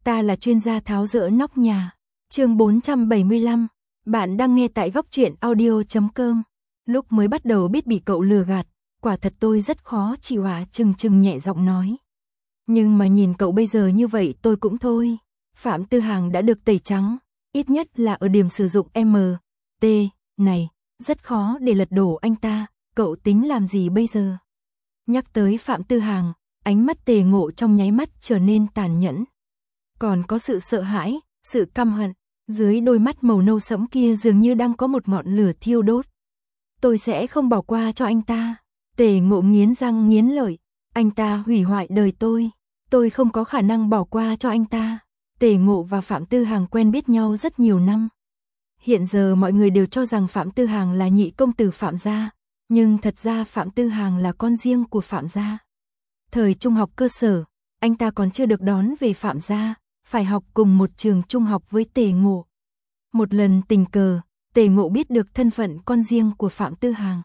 ta là chuyên gia tháo dỡ nóc nhà. Chương 475, bạn đang nghe tại góc truyện audio.com. Lúc mới bắt đầu biết bị cậu lừa gạt, quả thật tôi rất khó chịu chừng nhẹ giọng nói. Nhưng mà nhìn cậu bây giờ như vậy tôi cũng thôi. Phạm Tư Hàng đã được tẩy trắng, ít nhất là ở điểm sử dụng MT này, rất khó để lật đổ anh ta, cậu tính làm gì bây giờ? Nhắc tới Phạm Tư Hàng, ánh mắt Tề Ngộ trong nháy mắt trở nên tàn nhẫn. Còn có sự sợ hãi, sự căm hận, dưới đôi mắt màu nâu sẫm kia dường như đang có một ngọn lửa thiêu đốt. Tôi sẽ không bỏ qua cho anh ta. Tề Ngộ nghiến răng nghiến lợi, anh ta hủy hoại đời tôi không có khả năng bỏ qua cho anh ta. Tề Ngộ và Phạm Tư Hàng quen biết nhau rất nhiều năm. Hiện giờ mọi người đều cho rằng Phạm Tư Hàng là nhị công tử Phạm gia, nhưng thật ra Phạm Tư Hàng là con riêng của Phạm gia. Thời trung học cơ sở, anh ta còn chưa được đón về Phạm gia, phải học cùng một trường trung học với Tề Ngộ. Một lần tình cờ, Tề Ngộ biết được thân phận con riêng của Phạm Tư Hàng.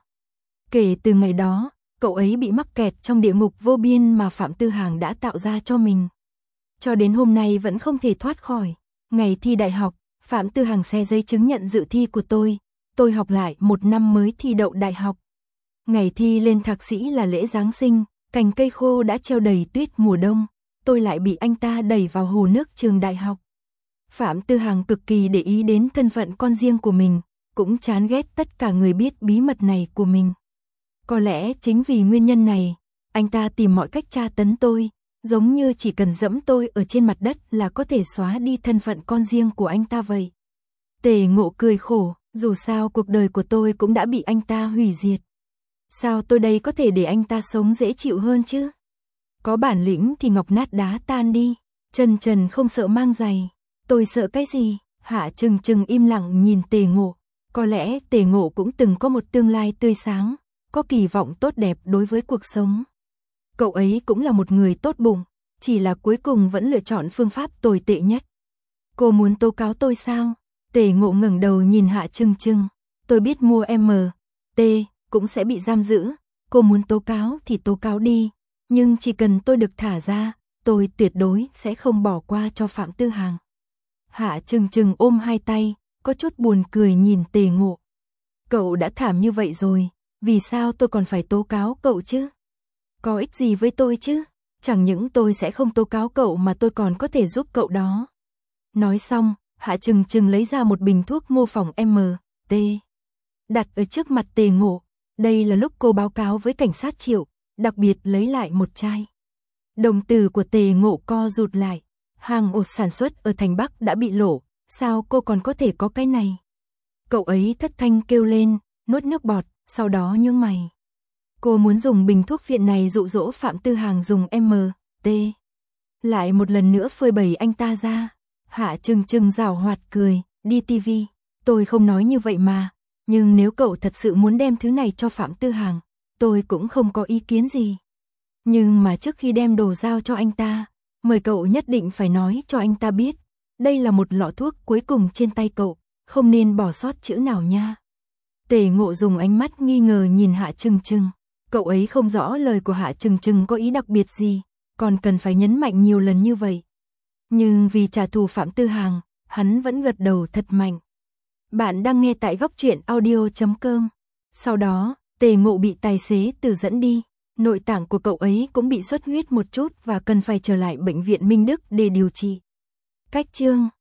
Kể từ ngày đó, cậu ấy bị mắc kẹt trong địa ngục vô biên mà Phạm Tư Hàng đã tạo ra cho mình. Cho đến hôm nay vẫn không thể thoát khỏi. Ngày thi đại học, Phạm Tư Hàng xé giấy chứng nhận dự thi của tôi học lại một năm mới thi đậu đại học. Ngày thi lên thạc sĩ là lễ Giáng sinh, cành cây khô đã treo đầy tuyết mùa đông, tôi lại bị anh ta đẩy vào hồ nước trường đại học. Phạm Tư Hàng cực kỳ để ý đến thân phận con riêng của mình, cũng chán ghét tất cả người biết bí mật này của mình. Có lẽ chính vì nguyên nhân này, anh ta tìm mọi cách tra tấn tôi, giống như chỉ cần dẫm tôi ở trên mặt đất là có thể xóa đi thân phận con riêng của anh ta vậy. Tề Ngộ cười khổ, dù sao cuộc đời của tôi cũng đã bị anh ta hủy diệt. Sao tôi đây có thể để anh ta sống dễ chịu hơn chứ? Có bản lĩnh thì ngọc nát đá tan đi, chân trần không sợ mang giày. Tôi sợ cái gì? Hạ Trừng im lặng nhìn Tề Ngộ. Có lẽ Tề Ngộ cũng từng có một tương lai tươi sáng, có kỳ vọng tốt đẹp đối với cuộc sống. Cậu ấy cũng là một người tốt bụng, chỉ là cuối cùng vẫn lựa chọn phương pháp tồi tệ nhất. Cô muốn tố cáo tôi sao? Tề Ngộ ngẩng đầu nhìn Hạ Trừng. Tôi biết mua MT cũng sẽ bị giam giữ, cô muốn tố cáo thì tố cáo đi, nhưng chỉ cần tôi được thả ra, tôi tuyệt đối sẽ không bỏ qua cho Phạm Tư Hàng. Hạ Trừng ôm hai tay, có chút buồn cười nhìn Tề Ngộ. Cậu đã thảm như vậy rồi, vì sao tôi còn phải tố cáo cậu chứ? Có ích gì với tôi chứ? Chẳng những tôi sẽ không tố cáo cậu mà tôi còn có thể giúp cậu đó. Nói xong, Hạ Trừng lấy ra một bình thuốc mô phỏng MT, đặt ở trước mặt Tề Ngộ. Đây là lúc cô báo cáo với cảnh sát Triệu, đặc biệt lấy lại một chai. Đồng tử của Tề Ngộ co rụt lại. Hàng ổ sản xuất ở thành Bắc đã bị lộ, sao cô còn có thể có cái này? Cậu ấy thất thanh kêu lên, nuốt nước bọt, sau đó nhướng mày. Cô muốn dùng bình thuốc viện này dụ dỗ Phạm Tư Hàng dùng MT. Lại một lần nữa phơi bày anh ta ra. Hạ Trừng giảo hoạt cười, đi TV. Tôi không nói như vậy mà, nhưng nếu cậu thật sự muốn đem thứ này cho Phạm Tư Hàng, tôi cũng không có ý kiến gì. Nhưng mà trước khi đem đồ giao cho anh ta, mời cậu nhất định phải nói cho anh ta biết, đây là một lọ thuốc cuối cùng trên tay cậu, không nên bỏ sót chữ nào nha. Tề Ngộ dùng ánh mắt nghi ngờ nhìn Hạ Trừng. Cậu ấy không rõ lời của Hạ Trừng có ý đặc biệt gì, còn cần phải nhấn mạnh nhiều lần như vậy. Nhưng vì trả thù Phạm Tư Hàng, hắn vẫn gật đầu thật mạnh. Bạn đang nghe tại góc truyện audio.com. Sau đó, Tề Ngộ bị tài xế Từ dẫn đi. Nội tạng của cậu ấy cũng bị xuất huyết một chút và cần phải trở lại bệnh viện Minh Đức để điều trị. Cách chương